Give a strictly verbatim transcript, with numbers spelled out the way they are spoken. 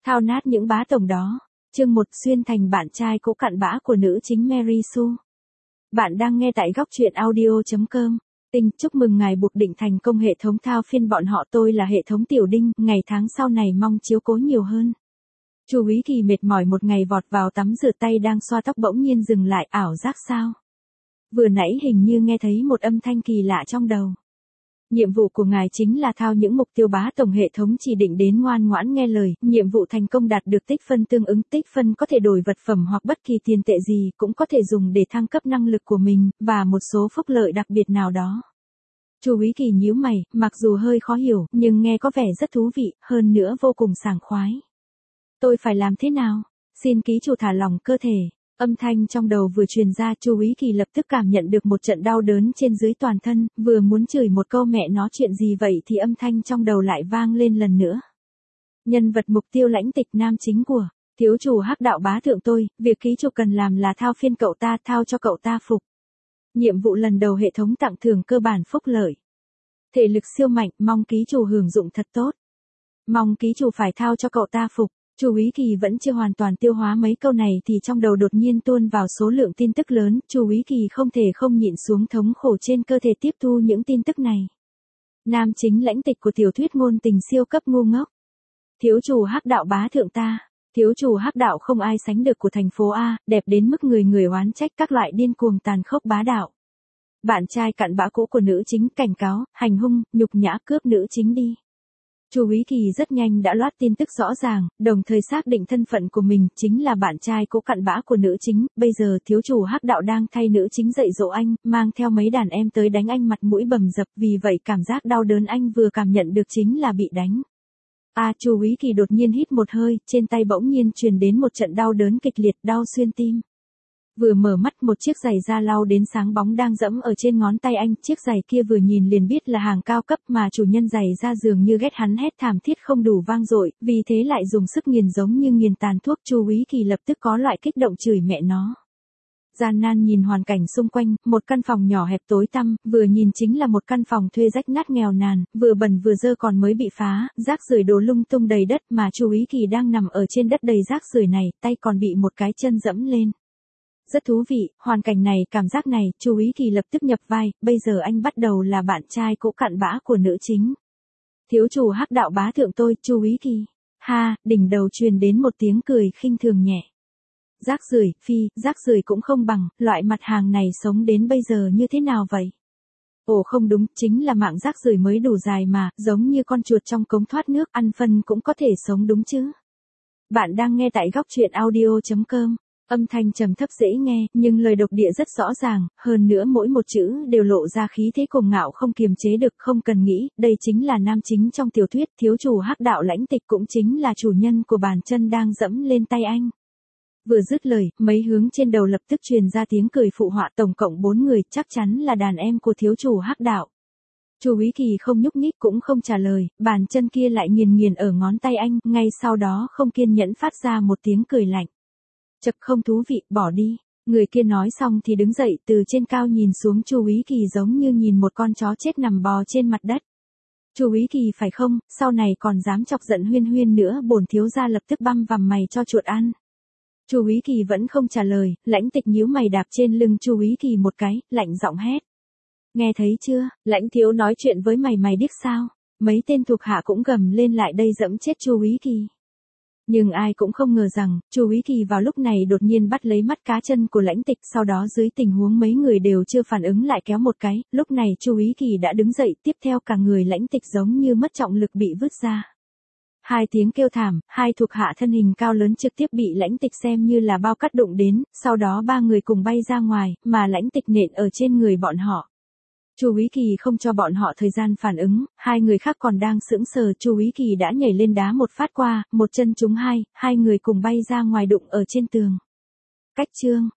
Thao nát những bá tổng đó. Chương một xuyên thành bạn trai cũ cặn bã của nữ chính Mary Sue. Bạn đang nghe tại góc truyện audio chấm com. Tình chúc mừng ngài buộc định thành công hệ thống thao phiên bọn họ, tôi là hệ thống tiểu đinh, ngày tháng sau này mong chiếu cố nhiều hơn. Chu Quý Kỳ mệt mỏi một ngày vọt vào tắm rửa, tay đang xoa tóc bỗng nhiên dừng lại, ảo giác sao? Vừa nãy hình như nghe thấy một âm thanh kỳ lạ trong đầu. Nhiệm vụ của ngài chính là thao những mục tiêu bá tổng hệ thống chỉ định đến, ngoan ngoãn nghe lời, nhiệm vụ thành công đạt được tích phân tương ứng, tích phân có thể đổi vật phẩm hoặc bất kỳ tiền tệ gì, cũng có thể dùng để thăng cấp năng lực của mình, và một số phúc lợi đặc biệt nào đó. Chu Quý Kỳ nhíu mày, mặc dù hơi khó hiểu, nhưng nghe có vẻ rất thú vị, hơn nữa vô cùng sảng khoái. Tôi phải làm thế nào? Xin ký chủ thả lỏng cơ thể. Âm thanh trong đầu vừa truyền ra, Chu Quý Kỳ lập tức cảm nhận được một trận đau đớn trên dưới toàn thân, vừa muốn chửi một câu mẹ nó chuyện gì vậy thì âm thanh trong đầu lại vang lên lần nữa. Nhân vật mục tiêu lãnh tịch nam chính của thiếu chủ Hắc Đạo bá thượng tôi, việc ký chủ cần làm là thao phiên cậu ta, thao cho cậu ta phục. Nhiệm vụ lần đầu hệ thống tặng thưởng cơ bản phúc lợi. Thể lực siêu mạnh, mong ký chủ hưởng dụng thật tốt. Mong ký chủ phải thao cho cậu ta phục. Chu Quý Kỳ vẫn chưa hoàn toàn tiêu hóa mấy câu này thì trong đầu đột nhiên tuôn vào số lượng tin tức lớn, Chu Quý Kỳ không thể không nhịn xuống thống khổ trên cơ thể tiếp thu những tin tức này. Nam chính lãnh tịch của tiểu thuyết ngôn tình siêu cấp ngu ngốc. Thiếu chủ Hắc Đạo bá thượng ta, thiếu chủ Hắc Đạo không ai sánh được của thành phố A, đẹp đến mức người người oán trách, các loại điên cuồng tàn khốc bá đạo. Bạn trai cặn bã cũ của nữ chính, cảnh cáo, hành hung, nhục nhã, cướp nữ chính đi. Chu Quý Kỳ rất nhanh đã loát tin tức rõ ràng, đồng thời xác định thân phận của mình chính là bạn trai cũ cặn bã của nữ chính. Bây giờ thiếu chủ Hắc Đạo đang thay nữ chính dạy dỗ anh, mang theo mấy đàn em tới đánh anh mặt mũi bầm dập, vì vậy cảm giác đau đớn anh vừa cảm nhận được chính là bị đánh. A à, Chu Quý Kỳ đột nhiên hít một hơi, trên tay bỗng nhiên truyền đến một trận đau đớn kịch liệt, đau xuyên tim. Vừa mở mắt, một chiếc giày da lau đến sáng bóng đang dẫm ở trên ngón tay anh, chiếc giày kia vừa nhìn liền biết là hàng cao cấp, mà chủ nhân giày da dường như ghét hắn, hét thảm thiết không đủ vang dội, vì thế lại dùng sức nghiền giống như nghiền tàn thuốc. Chu Quý Kỳ lập tức có loại kích động chửi mẹ nó. Gian nan nhìn hoàn cảnh xung quanh, một căn phòng nhỏ hẹp tối tăm, vừa nhìn chính là một căn phòng thuê rách nát nghèo nàn, vừa bẩn vừa dơ còn mới bị phá, rác rưởi đổ lung tung đầy đất, mà Chu Quý Kỳ đang nằm ở trên đất đầy rác rưởi này, tay còn bị một cái chân dẫm lên. Rất thú vị, hoàn cảnh này, cảm giác này, Chu Quý Kỳ lập tức nhập vai, bây giờ anh bắt đầu là bạn trai cũ cặn bã của nữ chính. Thiếu chủ Hắc Đạo bá thượng tôi, Chu Quý Kỳ. Ha, đỉnh đầu truyền đến một tiếng cười khinh thường nhẹ. Rác rưởi, phi, rác rưởi cũng không bằng, loại mặt hàng này sống đến bây giờ như thế nào vậy? Ồ không đúng, chính là mạng rác rưởi mới đủ dài mà, giống như con chuột trong cống thoát nước, ăn phân cũng có thể sống đúng chứ? Bạn đang nghe tại góc truyện audio chấm com. Âm thanh trầm thấp dễ nghe, nhưng lời độc địa rất rõ ràng, hơn nữa mỗi một chữ đều lộ ra khí thế cuồng ngạo không kiềm chế được, không cần nghĩ, đây chính là nam chính trong tiểu thuyết, thiếu chủ Hắc Đạo lãnh tịch, cũng chính là chủ nhân của bàn chân đang dẫm lên tay anh. Vừa dứt lời, mấy hướng trên đầu lập tức truyền ra tiếng cười phụ họa, tổng cộng bốn người, chắc chắn là đàn em của thiếu chủ Hắc Đạo. Chu Quý Kỳ không nhúc nhích cũng không trả lời, bàn chân kia lại nghiền nghiền ở ngón tay anh, ngay sau đó không kiên nhẫn phát ra một tiếng cười lạnh. Chật, không thú vị, bỏ đi. Người kia nói xong thì đứng dậy, từ trên cao nhìn xuống Chu Quý Kỳ giống như nhìn một con chó chết nằm bò trên mặt đất. Chu Quý Kỳ phải không, sau này còn dám chọc giận Huyên Huyên nữa, bổn thiếu gia lập tức băm vằm mày cho chuột ăn. Chu Quý Kỳ vẫn không trả lời, lãnh tịch nhíu mày đạp trên lưng Chu Quý Kỳ một cái, lạnh giọng hét. Nghe thấy chưa, lãnh thiếu nói chuyện với mày mày điếc sao? Mấy tên thuộc hạ cũng gầm lên lại đây dẫm chết Chu Quý Kỳ. Nhưng ai cũng không ngờ rằng, Chu Quý Kỳ vào lúc này đột nhiên bắt lấy mắt cá chân của lãnh tịch, sau đó dưới tình huống mấy người đều chưa phản ứng lại kéo một cái, lúc này Chu Quý Kỳ đã đứng dậy, tiếp theo cả người lãnh tịch giống như mất trọng lực bị vứt ra. Hai tiếng kêu thảm, hai thuộc hạ thân hình cao lớn trực tiếp bị lãnh tịch xem như là bao cát đụng đến, sau đó ba người cùng bay ra ngoài, mà lãnh tịch nện ở trên người bọn họ. Chu Quý Kỳ không cho bọn họ thời gian phản ứng, hai người khác còn đang sững sờ, Chu Quý Kỳ đã nhảy lên đá một phát qua, một chân trúng hai, hai người cùng bay ra ngoài đụng ở trên tường. Cách chương,